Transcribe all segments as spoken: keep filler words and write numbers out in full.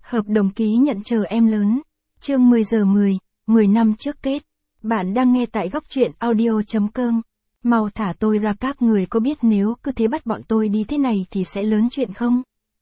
Hợp đồng ký nhận chờ em lớn. Chương mười giờ mười, mười năm trước kết. Bạn đang nghe tại góc truyện audio chấm com. Mau thả tôi ra, các người có biết nếu cứ thế bắt bọn tôi đi thế này thì sẽ lớn chuyện không?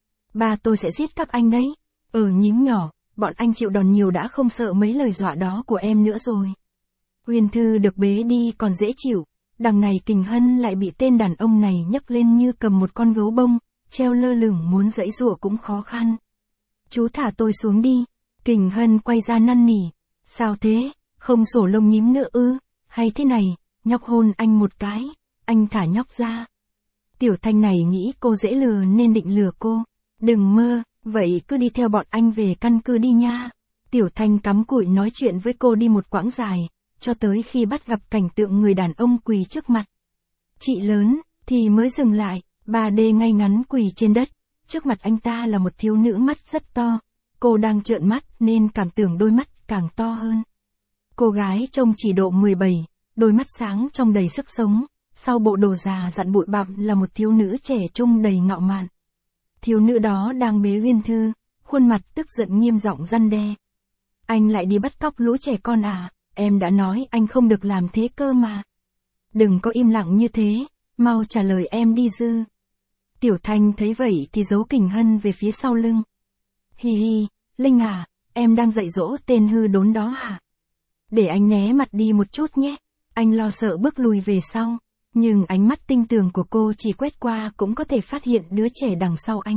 Ba tôi sẽ giết các anh đấy. Ừ, nhím nhỏ, bọn anh chịu đòn nhiều đã không sợ mấy lời dọa đó của em nữa rồi. Uyên Thư được bế đi còn dễ chịu, đằng này Kình Hân lại bị tên đàn ông này nhấc lên như cầm một con gấu bông, treo lơ lửng, muốn giãy giụa cũng khó khăn. Chú thả tôi xuống đi. Kình Hân quay ra năn nỉ. Sao thế, không sổ lông nhím nữa ư? Hay thế này, nhóc hôn anh một cái, anh thả nhóc ra. Tiểu Thanh này nghĩ cô dễ lừa nên định lừa cô. Đừng mơ, vậy cứ đi theo bọn anh về căn cứ đi nha. Tiểu Thanh cắm cụi nói chuyện với cô đi một quãng dài, cho tới khi bắt gặp cảnh tượng người đàn ông quỳ trước mặt. Chị lớn, thì mới dừng lại, ba D ngay ngắn quỳ trên đất. Trước mặt anh ta là một thiếu nữ mắt rất to. Cô đang trợn mắt nên cảm tưởng đôi mắt càng to hơn. Cô gái trông chỉ độ mười bảy, đôi mắt sáng trong đầy sức sống. Sau bộ đồ già dặn bụi bặm là một thiếu nữ trẻ trung đầy ngạo mạn. Thiếu nữ đó đang bế Uyên Thư, khuôn mặt tức giận nghiêm giọng răn đe. Anh lại đi bắt cóc lũ trẻ con à? Em đã nói anh không được làm thế cơ mà. Đừng có im lặng như thế, mau trả lời em đi Dư. Tiểu Thanh thấy vậy thì giấu Kình Hân về phía sau lưng. Hi hi, Linh à, em đang dạy dỗ tên hư đốn đó hả? Để anh né mặt đi một chút nhé. Anh lo sợ bước lùi về sau, nhưng ánh mắt tinh tường của cô chỉ quét qua cũng có thể phát hiện đứa trẻ đằng sau anh.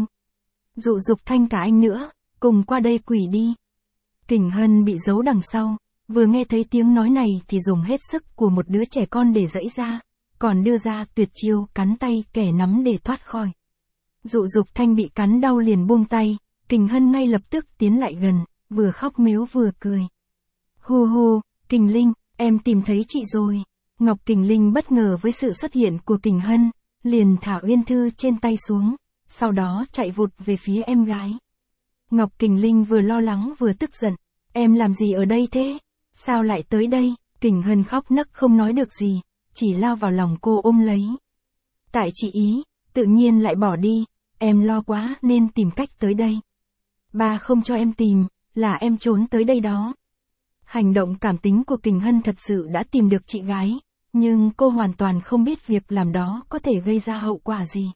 Dụ dục Thanh cả anh nữa, cùng qua đây quỳ đi. Kình Hân bị giấu đằng sau, vừa nghe thấy tiếng nói này thì dùng hết sức của một đứa trẻ con để giãy ra, còn đưa ra tuyệt chiêu cắn tay kẻ nắm để thoát khỏi. Dụ dục Thanh bị cắn đau liền buông tay, Kình Hân ngay lập tức tiến lại gần, vừa khóc mếu vừa cười. Hô hô, Kình Linh, em tìm thấy chị rồi. Ngọc Kình Linh bất ngờ với sự xuất hiện của Kình Hân, liền thả Uyên Thư trên tay xuống, sau đó chạy vụt về phía em gái. Ngọc Kình Linh vừa lo lắng vừa tức giận. Em làm gì ở đây thế? Sao lại tới đây? Kình Hân khóc nấc không nói được gì, chỉ lao vào lòng cô ôm lấy. Tại chị ý, tự nhiên lại bỏ đi, em lo quá nên tìm cách tới đây. Ba không cho em tìm, là em trốn tới đây đó. Hành động cảm tính của Kình Hân thật sự đã tìm được chị gái, nhưng cô hoàn toàn không biết việc làm đó có thể gây ra hậu quả gì.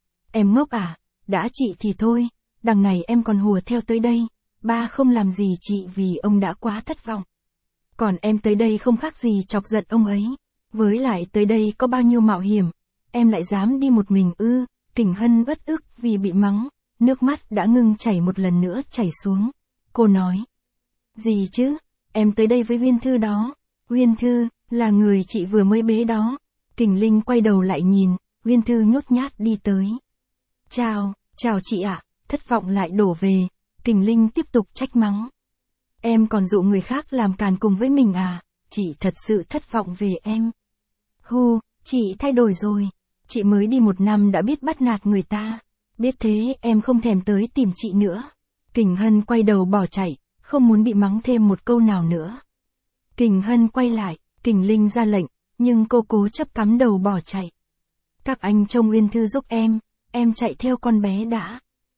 Em ngốc à, đã chị thì thôi, đằng này em còn hùa theo tới đây, ba không làm gì chị vì ông đã quá thất vọng. Còn em tới đây không khác gì chọc giận ông ấy, với lại tới đây có bao nhiêu mạo hiểm, em lại dám đi một mình ư? Kình Hân uất ức vì bị mắng, nước mắt đã ngưng chảy một lần nữa chảy xuống. Cô nói, gì chứ, em tới đây với Uyên Thư đó. Uyên Thư, là người chị vừa mới bế đó. Kình Linh quay đầu lại nhìn, Uyên Thư nhút nhát đi tới. Chào, chào chị ạ, thất vọng lại đổ về. Kình Linh tiếp tục trách mắng. Em còn dụ người khác làm càn cùng với mình à, chị thật sự thất vọng về em. Hu, chị thay đổi rồi, chị mới đi một năm đã biết bắt nạt người ta, biết thế em không thèm tới tìm chị nữa. Kình Hân quay đầu bỏ chạy, không muốn bị mắng thêm một câu nào nữa. Kình Hân quay lại, Kình Linh ra lệnh, nhưng cô cố chấp cắm đầu bỏ chạy. Các anh trông Uyên Thư giúp em, em chạy theo con bé đã.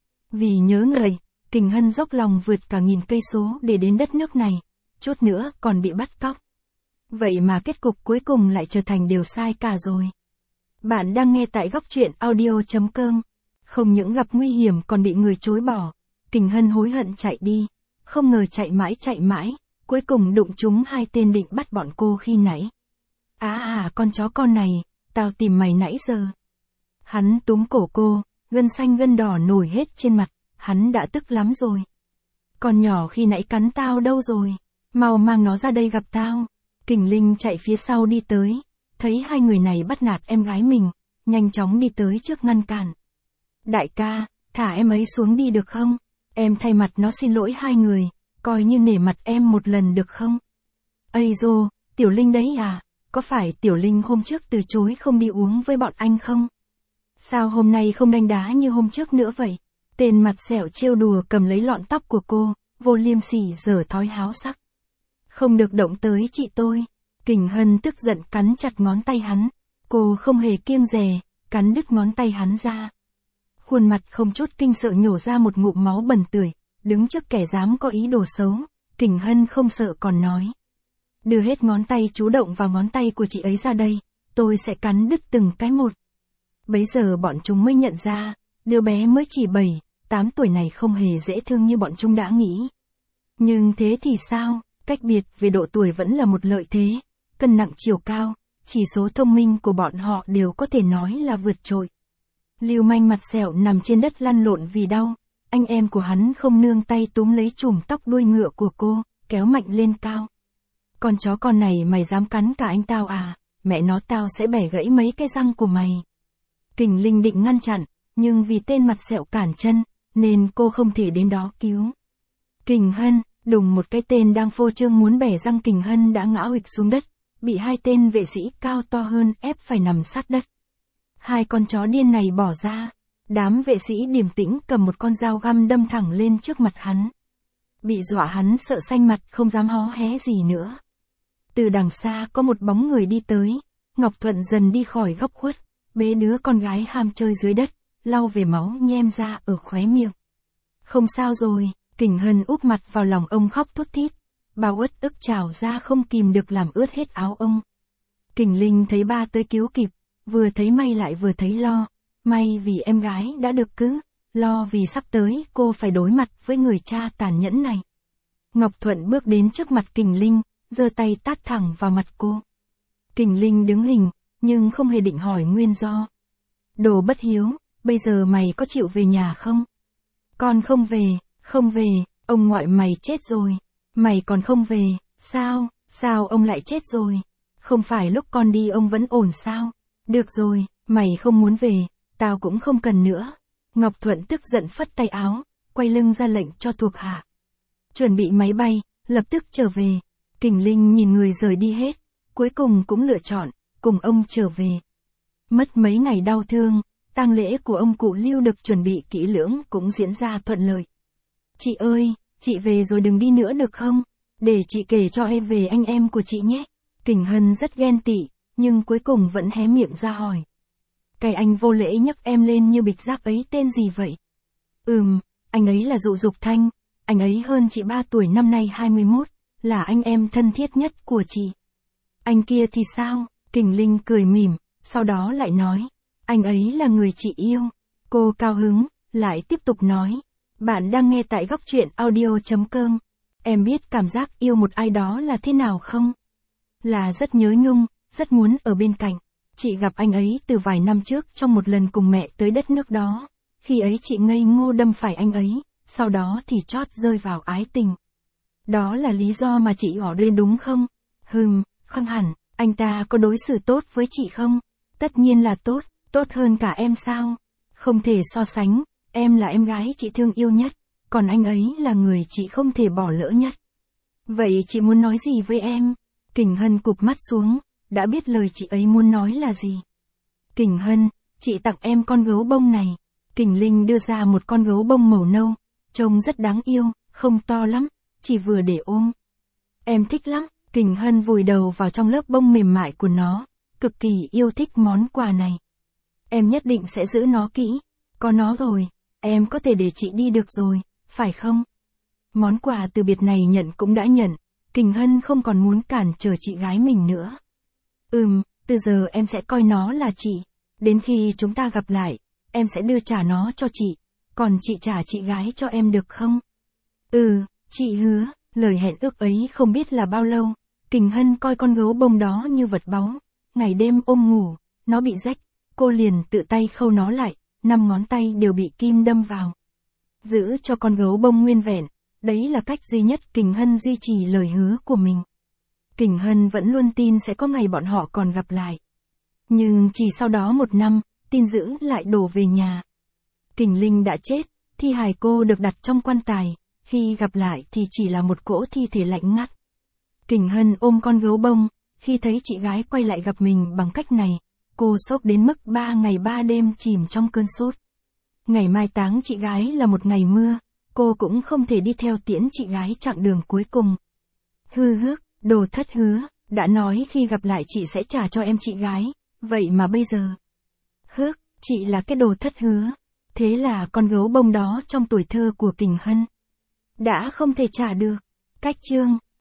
Vì nhớ người, Kình Hân dốc lòng vượt cả nghìn cây số để đến đất nước này, chút nữa còn bị bắt cóc. Vậy mà kết cục cuối cùng lại trở thành điều sai cả rồi. Bạn đang nghe tại góc truyện audio chấm com. Không những gặp nguy hiểm còn bị người chối bỏ, Kình Hân hối hận chạy đi, không ngờ chạy mãi chạy mãi, cuối cùng đụng trúng hai tên định bắt bọn cô khi nãy. Á à, con chó con này, tao tìm mày nãy giờ. Hắn túm cổ cô, gân xanh gân đỏ nổi hết trên mặt, hắn đã tức lắm rồi. Con nhỏ khi nãy cắn tao đâu rồi? Mau mang nó ra đây gặp tao. Kình Linh chạy phía sau đi tới, thấy hai người này bắt nạt em gái mình, nhanh chóng đi tới trước ngăn cản. Đại ca, thả em ấy xuống đi được không? Em thay mặt nó xin lỗi hai người, coi như nể mặt em một lần được không? Ây dô, Tiểu Linh đấy à? Có phải Tiểu Linh hôm trước từ chối không đi uống với bọn anh không? Sao hôm nay không đánh đá như hôm trước nữa vậy? Tên mặt sẹo trêu đùa cầm lấy lọn tóc của cô, vô liêm sỉ giở thói háo sắc. Không được động tới chị tôi. Kình Hân tức giận cắn chặt ngón tay hắn. Cô không hề kiêng dè, cắn đứt ngón tay hắn ra. Khuôn mặt không chút kinh sợ nhổ ra một ngụm máu bẩn tưởi, đứng trước kẻ dám có ý đồ xấu, Kình Hân không sợ còn nói. Đưa hết ngón tay chú động vào ngón tay của chị ấy ra đây, tôi sẽ cắn đứt từng cái một. Bấy giờ bọn chúng mới nhận ra, đứa bé mới chỉ bảy, tám tuổi này không hề dễ thương như bọn chúng đã nghĩ. Nhưng thế thì sao, cách biệt về độ tuổi vẫn là một lợi thế, cân nặng chiều cao, chỉ số thông minh của bọn họ đều có thể nói là vượt trội. Lưu Manh mặt sẹo nằm trên đất lăn lộn vì đau, anh em của hắn không nương tay túm lấy chùm tóc đuôi ngựa của cô, kéo mạnh lên cao. Con chó con này mày dám cắn cả anh tao à, mẹ nó tao sẽ bẻ gãy mấy cái răng của mày. Kình Linh định ngăn chặn, nhưng vì tên mặt sẹo cản chân, nên cô không thể đến đó cứu. Kình Hân, đùng một cái tên đang phô trương muốn bẻ răng Kình Hân đã ngã huỵch xuống đất, bị hai tên vệ sĩ cao to hơn ép phải nằm sát đất. Hai con chó điên này bỏ ra, đám vệ sĩ điềm tĩnh cầm một con dao găm đâm thẳng lên trước mặt hắn. Bị dọa hắn sợ xanh mặt không dám hó hé gì nữa. Từ đằng xa có một bóng người đi tới, Ngọc Thuận dần đi khỏi góc khuất, bế đứa con gái ham chơi dưới đất, lau về máu nhem ra ở khóe miệng. Không sao rồi, Kình Hân úp mặt vào lòng ông khóc thút thít, bao uất ức trào ra không kìm được làm ướt hết áo ông. Kình Linh thấy ba tới cứu kịp, vừa thấy may lại vừa thấy lo, may vì em gái đã được cứu, lo vì sắp tới cô phải đối mặt với người cha tàn nhẫn này. Ngọc Thuận bước đến trước mặt Kình Linh, giơ tay tát thẳng vào mặt cô. Kình Linh đứng hình, nhưng không hề định hỏi nguyên do. Đồ bất hiếu, bây giờ mày có chịu về nhà không? Con không về, không về, ông ngoại mày chết rồi. Mày còn không về, sao, sao ông lại chết rồi? Không phải lúc con đi ông vẫn ổn sao? Được rồi, mày không muốn về, tao cũng không cần nữa. Ngọc Thuận tức giận phất tay áo, quay lưng ra lệnh cho thuộc hạ. Chuẩn bị máy bay, lập tức trở về. Kình Linh nhìn người rời đi hết, cuối cùng cũng lựa chọn, cùng ông trở về. Mất mấy ngày đau thương, tang lễ của ông cụ Lưu được chuẩn bị kỹ lưỡng cũng diễn ra thuận lợi. Chị ơi, chị về rồi đừng đi nữa được không? Để chị kể cho em về anh em của chị nhé. Kình Hân rất ghen tị, nhưng cuối cùng vẫn hé miệng ra hỏi. Cái anh vô lễ nhấc em lên như bịch rác ấy tên gì vậy? Ừm, anh ấy là Dụ Dục Thanh, anh ấy hơn chị ba tuổi năm nay hai mươi mốt, là anh em thân thiết nhất của chị. Anh kia thì sao? Kình Linh cười mỉm, sau đó lại nói, anh ấy là người chị yêu. Cô cao hứng, lại tiếp tục nói, bạn đang nghe tại góc truyện audio chấm com. Em biết cảm giác yêu một ai đó là thế nào không? Là rất nhớ nhung, rất muốn ở bên cạnh. Chị gặp anh ấy từ vài năm trước trong một lần cùng mẹ tới đất nước đó. Khi ấy chị ngây ngô đâm phải anh ấy, sau đó thì chót rơi vào ái tình. Đó là lý do mà chị hỏi lên đúng không? Hừm, không hẳn, anh ta có đối xử tốt với chị không? Tất nhiên là tốt, tốt hơn cả em sao? Không thể so sánh, em là em gái chị thương yêu nhất, còn anh ấy là người chị không thể bỏ lỡ nhất. Vậy chị muốn nói gì với em? Kình Hân cụp mắt xuống, đã biết lời chị ấy muốn nói là gì. Kình Hân, chị tặng em con gấu bông này. Kình Linh đưa ra một con gấu bông màu nâu, trông rất đáng yêu, không to lắm, chỉ vừa để ôm. Em thích lắm, Kình Hân vùi đầu vào trong lớp bông mềm mại của nó, cực kỳ yêu thích món quà này. Em nhất định sẽ giữ nó kỹ, có nó rồi, em có thể để chị đi được rồi, phải không? Món quà từ biệt này nhận cũng đã nhận, Kình Hân không còn muốn cản trở chị gái mình nữa. Ừm, từ giờ em sẽ coi nó là chị, đến khi chúng ta gặp lại, em sẽ đưa trả nó cho chị, còn chị trả chị gái cho em được không? Ừ, chị hứa, lời hẹn ước ấy không biết là bao lâu, Kình Hân coi con gấu bông đó như vật báu, ngày đêm ôm ngủ, nó bị rách, cô liền tự tay khâu nó lại, năm ngón tay đều bị kim đâm vào. Giữ cho con gấu bông nguyên vẹn, đấy là cách duy nhất Kình Hân duy trì lời hứa của mình. Kình Hân vẫn luôn tin sẽ có ngày bọn họ còn gặp lại. Nhưng chỉ sau đó một năm, tin dữ lại đổ về nhà. Kình Linh đã chết, thi hài cô được đặt trong quan tài, khi gặp lại thì chỉ là một cỗ thi thể lạnh ngắt. Kình Hân ôm con gấu bông, khi thấy chị gái quay lại gặp mình bằng cách này, cô sốc đến mức ba ngày ba đêm chìm trong cơn sốt. Ngày mai táng chị gái là một ngày mưa, cô cũng không thể đi theo tiễn chị gái chặng đường cuối cùng. Hư hước, đồ thất hứa, đã nói khi gặp lại chị sẽ trả cho em chị gái, vậy mà bây giờ. Hước, chị là cái đồ thất hứa. Thế là con gấu bông đó trong tuổi thơ của Kình Hân. đã không thể trả được. Cách chương